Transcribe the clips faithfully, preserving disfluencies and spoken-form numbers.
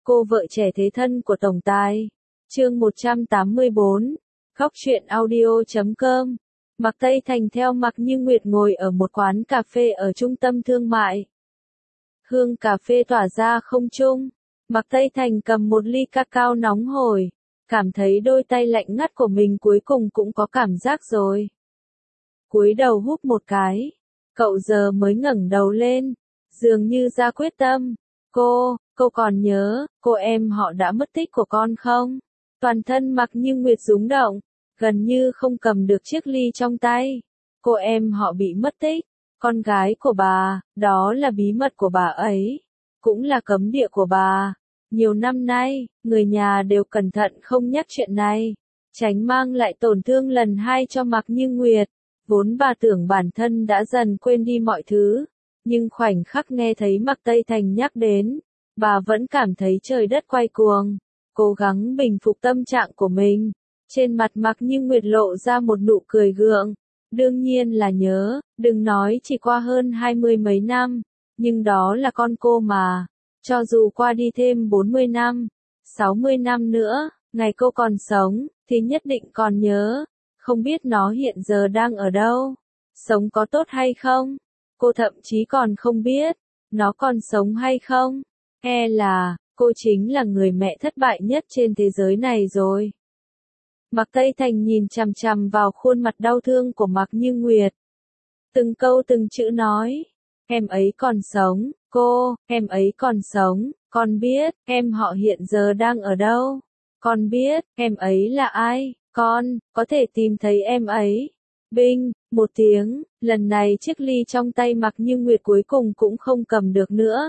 Cô vợ trẻ thế thân của tổng tài. Chương một trăm tám mươi bốn. Khóc chuyện audio chấm com. Mạc Tây Thành theo Mạc Như Nguyệt ngồi ở một quán cà phê ở trung tâm thương mại. Hương cà phê tỏa ra không trung. Mạc Tây Thành cầm một ly cacao nóng hổi, cảm thấy đôi tay lạnh ngắt của mình cuối cùng cũng có cảm giác rồi. Cúi đầu húp một cái, cậu giờ mới ngẩng đầu lên, dường như ra quyết tâm. Cô, cô còn nhớ, cô em họ đã mất tích của con không? Toàn thân Mạc Như Nguyệt rúng động, gần như không cầm được chiếc ly trong tay. Cô em họ bị mất tích, con gái của bà, đó là bí mật của bà ấy, cũng là cấm địa của bà. Nhiều năm nay, người nhà đều cẩn thận không nhắc chuyện này, tránh mang lại tổn thương lần hai cho Mạc Như Nguyệt. Vốn bà tưởng bản thân đã dần quên đi mọi thứ, nhưng khoảnh khắc nghe thấy Mạc Tây Thành nhắc đến, bà vẫn cảm thấy trời đất quay cuồng, cố gắng bình phục tâm trạng của mình. Trên mặt Mạc Như Nguyệt lộ ra một nụ cười gượng, đương nhiên là nhớ, đừng nói chỉ qua hơn hai mươi mấy năm, nhưng đó là con cô mà, cho dù qua đi thêm bốn mươi năm, sáu mươi năm nữa, ngày cô còn sống, thì nhất định còn nhớ. Không biết nó hiện giờ đang ở đâu, sống có tốt hay không, cô thậm chí còn không biết, nó còn sống hay không, e là, cô chính là người mẹ thất bại nhất trên thế giới này rồi. Mạc Tây Thành nhìn chằm chằm vào khuôn mặt đau thương của Mạc Như Nguyệt. Từng câu từng chữ nói, em ấy còn sống, cô, em ấy còn sống, con biết, em họ hiện giờ đang ở đâu, con biết, em ấy là ai. Con, có thể tìm thấy em ấy. Binh, một tiếng, lần này chiếc ly trong tay Mạc Như Nguyệt cuối cùng cũng không cầm được nữa.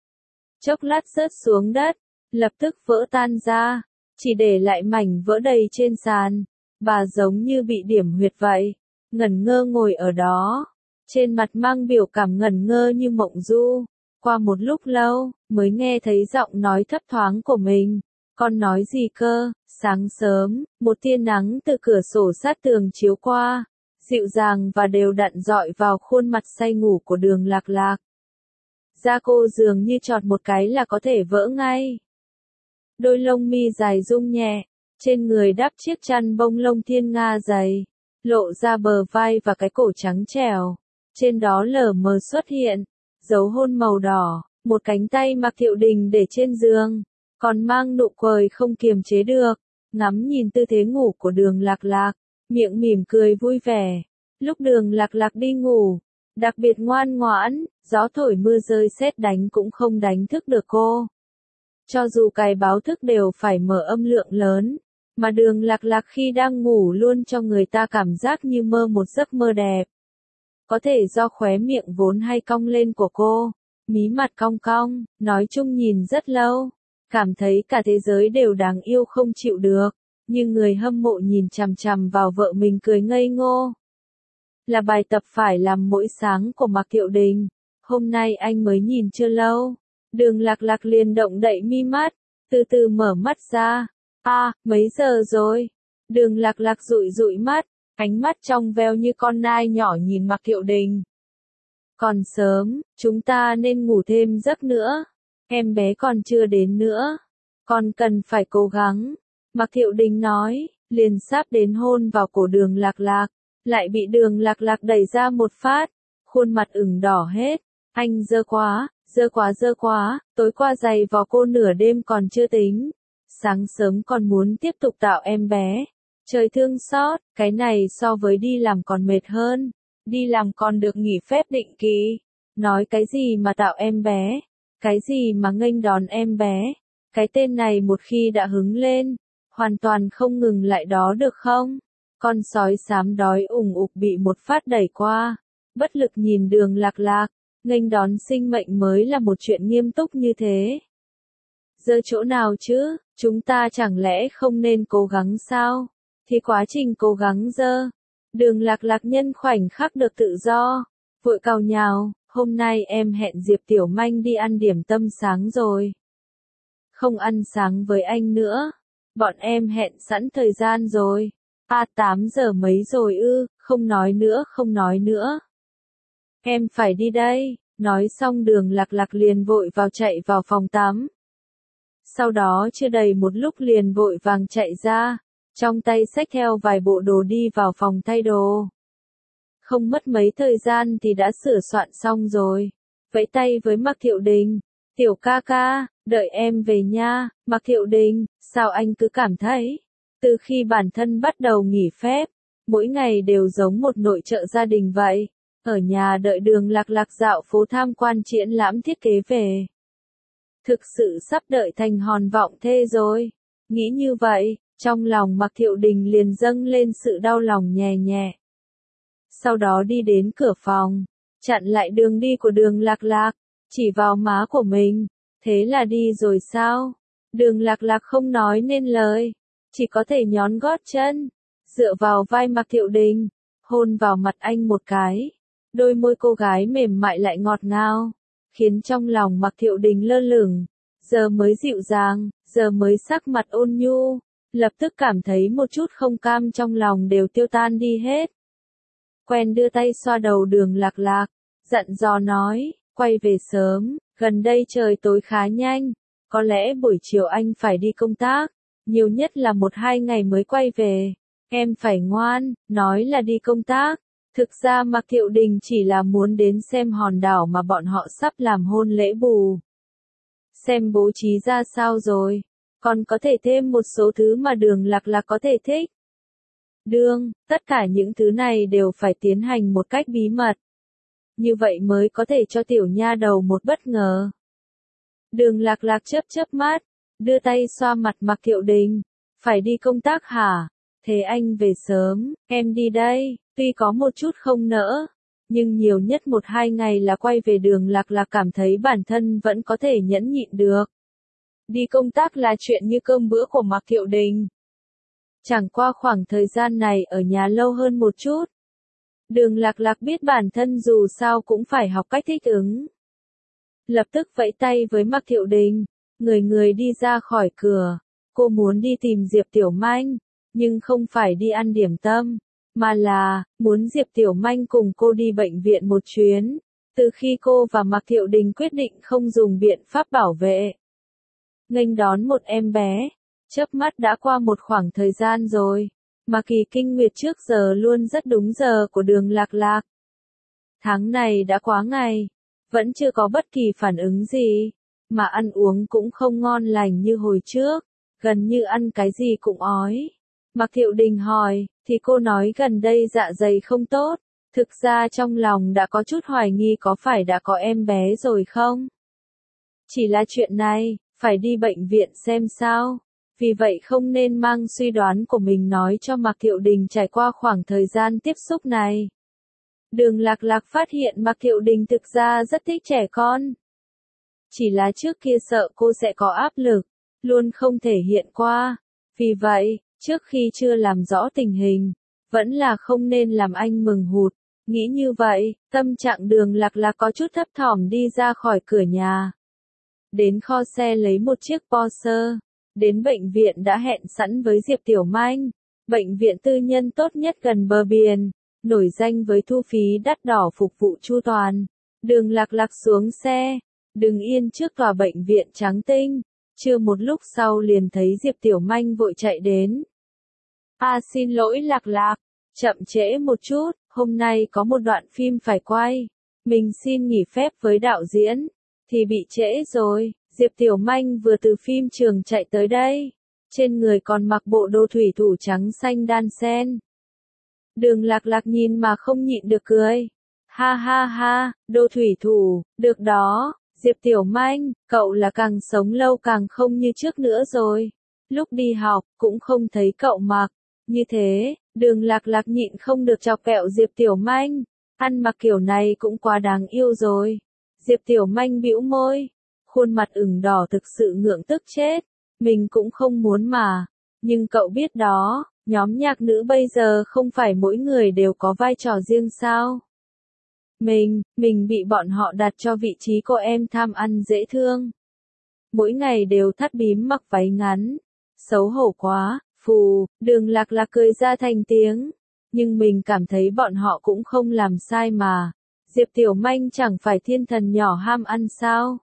Chốc lát rớt xuống đất, lập tức vỡ tan ra, chỉ để lại mảnh vỡ đầy trên sàn. Bà giống như bị điểm huyệt vậy, ngẩn ngơ ngồi ở đó, trên mặt mang biểu cảm ngẩn ngơ như mộng du. Qua một lúc lâu, mới nghe thấy giọng nói thấp thoáng của mình. Con nói gì cơ? Sáng sớm, một tia nắng từ cửa sổ sát tường chiếu qua, dịu dàng và đều đặn dọi vào khuôn mặt say ngủ của Đường Lạc Lạc. Da cô dường như chọt một cái là có thể vỡ ngay. Đôi lông mi dài rung nhẹ, trên người đắp chiếc chăn bông lông thiên nga dày, lộ ra bờ vai và cái cổ trắng trẻo. Trên đó lờ mờ xuất hiện dấu hôn màu đỏ, một cánh tay Mạc Thiệu Đình để trên giường, còn mang nụ cười không kiềm chế được, ngắm nhìn tư thế ngủ của Đường Lạc Lạc, miệng mỉm cười vui vẻ. Lúc Đường Lạc Lạc đi ngủ, đặc biệt ngoan ngoãn, gió thổi mưa rơi sét đánh cũng không đánh thức được cô. Cho dù cài báo thức đều phải mở âm lượng lớn, mà Đường Lạc Lạc khi đang ngủ luôn cho người ta cảm giác như mơ một giấc mơ đẹp. Có thể do khóe miệng vốn hay cong lên của cô, mí mặt cong cong, nói chung nhìn rất lâu. Cảm thấy cả thế giới đều đáng yêu không chịu được, nhưng người hâm mộ nhìn chằm chằm vào vợ mình cười ngây ngô. Là bài tập phải làm mỗi sáng của Mạc Thiệu Đình, hôm nay anh mới nhìn chưa lâu. Đường Lạc Lạc liền động đậy mi mắt, từ từ mở mắt ra. À, mấy giờ rồi? Đường Lạc Lạc dụi dụi mắt, ánh mắt trong veo như con nai nhỏ nhìn Mạc Thiệu Đình. Còn sớm, chúng ta nên ngủ thêm giấc nữa. Em bé còn chưa đến nữa, con cần phải cố gắng. Mạc Thiệu Đình nói, liền sắp đến hôn vào cổ Đường Lạc Lạc, lại bị Đường Lạc Lạc đẩy ra một phát, khuôn mặt ửng đỏ hết. Anh dơ quá, dơ quá dơ quá, tối qua giày vò cô nửa đêm còn chưa tính, sáng sớm còn muốn tiếp tục tạo em bé. Trời thương xót, cái này so với đi làm còn mệt hơn, đi làm còn được nghỉ phép định kỳ. Nói cái gì mà tạo em bé? Cái gì mà nghênh đón em bé? Cái tên này một khi đã hứng lên, hoàn toàn không ngừng lại đó được không? Con sói xám đói ủng ục bị một phát đẩy qua, bất lực nhìn Đường Lạc Lạc, nghênh đón sinh mệnh mới là một chuyện nghiêm túc như thế. Giờ chỗ nào chứ, chúng ta chẳng lẽ không nên cố gắng sao? Thì quá trình cố gắng dơ. Đường Lạc Lạc nhân khoảnh khắc được tự do, vội cào nhào. Hôm nay em hẹn Diệp Tiểu Manh đi ăn điểm tâm sáng rồi. Không ăn sáng với anh nữa. Bọn em hẹn sẵn thời gian rồi. À tám giờ mấy rồi ư, không nói nữa không nói nữa. Em phải đi đây. Nói xong Đường Lạc Lạc liền vội vào chạy vào phòng tắm. Sau đó chưa đầy một lúc liền vội vàng chạy ra, trong tay xách theo vài bộ đồ đi vào phòng thay đồ. Không mất mấy thời gian thì đã sửa soạn xong rồi, vẫy tay với Mạc Thiệu Đình, tiểu ca ca, đợi em về nha. Mạc Thiệu Đình, sao anh cứ cảm thấy, từ khi bản thân bắt đầu nghỉ phép, mỗi ngày đều giống một nội trợ gia đình vậy, ở nhà đợi Đường Lạc Lạc dạo phố tham quan triển lãm thiết kế về. Thực sự sắp đợi thành hòn vọng thê rồi. Nghĩ như vậy, trong lòng Mạc Thiệu Đình liền dâng lên sự đau lòng nhẹ nhẹ. Sau đó đi đến cửa phòng, chặn lại đường đi của Đường Lạc Lạc, chỉ vào má của mình, thế là đi rồi sao? Đường Lạc Lạc không nói nên lời, chỉ có thể nhón gót chân, dựa vào vai Mạc Thiệu Đình, hôn vào mặt anh một cái. Đôi môi cô gái mềm mại lại ngọt ngào, khiến trong lòng Mạc Thiệu Đình lơ lửng, giờ mới dịu dàng, giờ mới sắc mặt ôn nhu, lập tức cảm thấy một chút không cam trong lòng đều tiêu tan đi hết. Quen đưa tay xoa đầu Đường Lạc Lạc, dặn dò nói, quay về sớm, gần đây trời tối khá nhanh, có lẽ buổi chiều anh phải đi công tác, nhiều nhất là một hai ngày mới quay về, em phải ngoan. Nói là đi công tác, thực ra Mạc Thiệu Đình chỉ là muốn đến xem hòn đảo mà bọn họ sắp làm hôn lễ bù. Xem bố trí ra sao rồi, còn có thể thêm một số thứ mà Đường Lạc Lạc có thể thích. Đương, tất cả những thứ này đều phải tiến hành một cách bí mật. Như vậy mới có thể cho tiểu nha đầu một bất ngờ. Đường Lạc Lạc chớp chớp mắt, đưa tay xoa mặt Mạc Thiệu Đình, phải đi công tác hả? Thế anh về sớm, em đi đây, tuy có một chút không nỡ, nhưng nhiều nhất một hai ngày là quay về. Đường Lạc Lạc cảm thấy bản thân vẫn có thể nhẫn nhịn được. Đi công tác là chuyện như cơm bữa của Mạc Thiệu Đình. Chẳng qua khoảng thời gian này ở nhà lâu hơn một chút. Đường Lạc Lạc biết bản thân dù sao cũng phải học cách thích ứng. Lập tức vẫy tay với Mạc Thiệu Đình, người người đi ra khỏi cửa. Cô muốn đi tìm Diệp Tiểu Manh, nhưng không phải đi ăn điểm tâm, mà là muốn Diệp Tiểu Manh cùng cô đi bệnh viện một chuyến. Từ khi cô và Mạc Thiệu Đình quyết định không dùng biện pháp bảo vệ, nghênh đón một em bé, chớp mắt đã qua một khoảng thời gian rồi, mà kỳ kinh nguyệt trước giờ luôn rất đúng giờ của Đường Lạc Lạc. Tháng này đã quá ngày, vẫn chưa có bất kỳ phản ứng gì, mà ăn uống cũng không ngon lành như hồi trước, gần như ăn cái gì cũng ói. Mạc Thiệu Đình hỏi, thì cô nói gần đây dạ dày không tốt, thực ra trong lòng đã có chút hoài nghi có phải đã có em bé rồi không? Chỉ là chuyện này, phải đi bệnh viện xem sao, vì vậy không nên mang suy đoán của mình nói cho Mạc Thiệu Đình trải qua khoảng thời gian tiếp xúc này. Đường Lạc Lạc phát hiện Mạc Thiệu Đình thực ra rất thích trẻ con. Chỉ là trước kia sợ cô sẽ có áp lực, luôn không thể hiện qua. Vì vậy, trước khi chưa làm rõ tình hình, vẫn là không nên làm anh mừng hụt. Nghĩ như vậy, tâm trạng Đường Lạc Lạc có chút thấp thỏm đi ra khỏi cửa nhà. Đến kho xe lấy một chiếc Porsche. Đến bệnh viện đã hẹn sẵn với Diệp Tiểu Manh. Bệnh viện tư nhân tốt nhất gần bờ biển, nổi danh với thu phí đắt đỏ phục vụ chu toàn. Đường Lạc Lạc xuống xe, đứng yên trước tòa bệnh viện trắng tinh. Chưa một lúc sau liền thấy Diệp Tiểu Manh vội chạy đến. À xin lỗi Lạc Lạc, chậm trễ một chút, hôm nay có một đoạn phim phải quay. Mình xin nghỉ phép với đạo diễn, thì bị trễ rồi. Diệp Tiểu Manh vừa từ phim trường chạy tới đây, trên người còn mặc bộ đồ thủy thủ trắng xanh đan sen. Đường Lạc Lạc nhìn mà không nhịn được cười. Ha ha ha, đồ thủy thủ, được đó, Diệp Tiểu Manh, cậu là càng sống lâu càng không như trước nữa rồi. Lúc đi học, cũng không thấy cậu mặc như thế. Đường Lạc Lạc nhịn không được chọc kẹo Diệp Tiểu Manh, ăn mặc kiểu này cũng quá đáng yêu rồi. Diệp Tiểu Manh bĩu môi, khuôn mặt ửng đỏ thực sự ngượng tức chết. Mình cũng không muốn mà, nhưng cậu biết đó, nhóm nhạc nữ bây giờ không phải mỗi người đều có vai trò riêng sao? Mình, mình bị bọn họ đặt cho vị trí cô em tham ăn dễ thương. Mỗi ngày đều thắt bím mặc váy ngắn. Xấu hổ quá, phù. Đường Lạc Lạc cười ra thành tiếng. Nhưng mình cảm thấy bọn họ cũng không làm sai mà. Diệp Tiểu Manh chẳng phải thiên thần nhỏ ham ăn sao?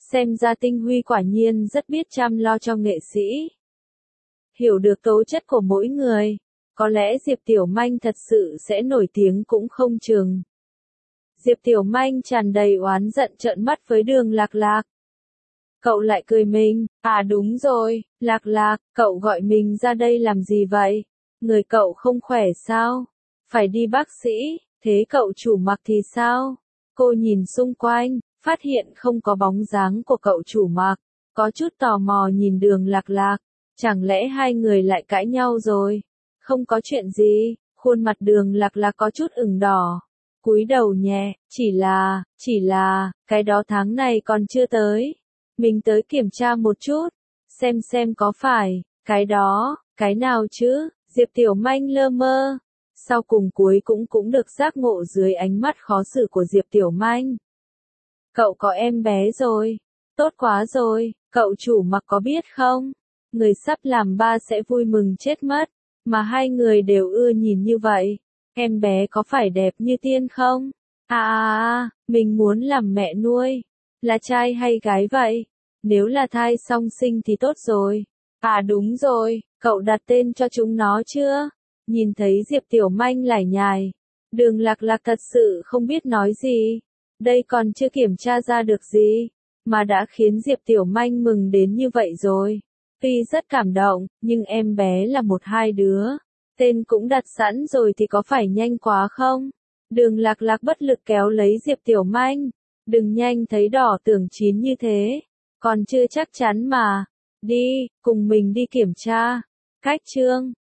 Xem ra Tinh Huy quả nhiên rất biết chăm lo cho nghệ sĩ. Hiểu được tố chất của mỗi người, có lẽ Diệp Tiểu Manh thật sự sẽ nổi tiếng cũng không chừng. Diệp Tiểu Manh tràn đầy oán giận trợn mắt với Đường Lạc Lạc. Cậu lại cười mình, à đúng rồi, Lạc Lạc, cậu gọi mình ra đây làm gì vậy? Người cậu không khỏe sao? Phải đi bác sĩ, thế cậu chủ Mặc thì sao? Cô nhìn xung quanh, phát hiện không có bóng dáng của cậu chủ Mặc, có chút tò mò nhìn Đường Lạc Lạc, chẳng lẽ hai người lại cãi nhau rồi? Không có chuyện gì, khuôn mặt Đường Lạc Lạc có chút ửng đỏ, cúi đầu nhẹ, chỉ là, chỉ là, cái đó tháng này còn chưa tới. Mình tới kiểm tra một chút, xem xem có phải, cái đó, cái nào chứ, Diệp Tiểu Manh lơ mơ. Sau cùng cuối cũng cũng được giác ngộ dưới ánh mắt khó xử của Diệp Tiểu Manh. Cậu có em bé rồi, tốt quá rồi, cậu chủ Mặc có biết không? Người sắp làm ba sẽ vui mừng chết mất, mà hai người đều ưa nhìn như vậy. Em bé có phải đẹp như tiên không? À à à, mình muốn làm mẹ nuôi. Là trai hay gái vậy? Nếu là thai song sinh thì tốt rồi. À đúng rồi, cậu đặt tên cho chúng nó chưa? Nhìn thấy Diệp Tiểu Manh lải nhải, Đường Lạc Lạc thật sự không biết nói gì. Đây còn chưa kiểm tra ra được gì, mà đã khiến Diệp Tiểu Manh mừng đến như vậy rồi. Tuy rất cảm động, nhưng em bé là một hai đứa. Tên cũng đặt sẵn rồi thì có phải nhanh quá không? Đường Lạc Lạc bất lực kéo lấy Diệp Tiểu Manh. Đừng nhanh thấy đỏ tưởng chín như thế. Còn chưa chắc chắn mà. Đi, cùng mình đi kiểm tra. Cách chương.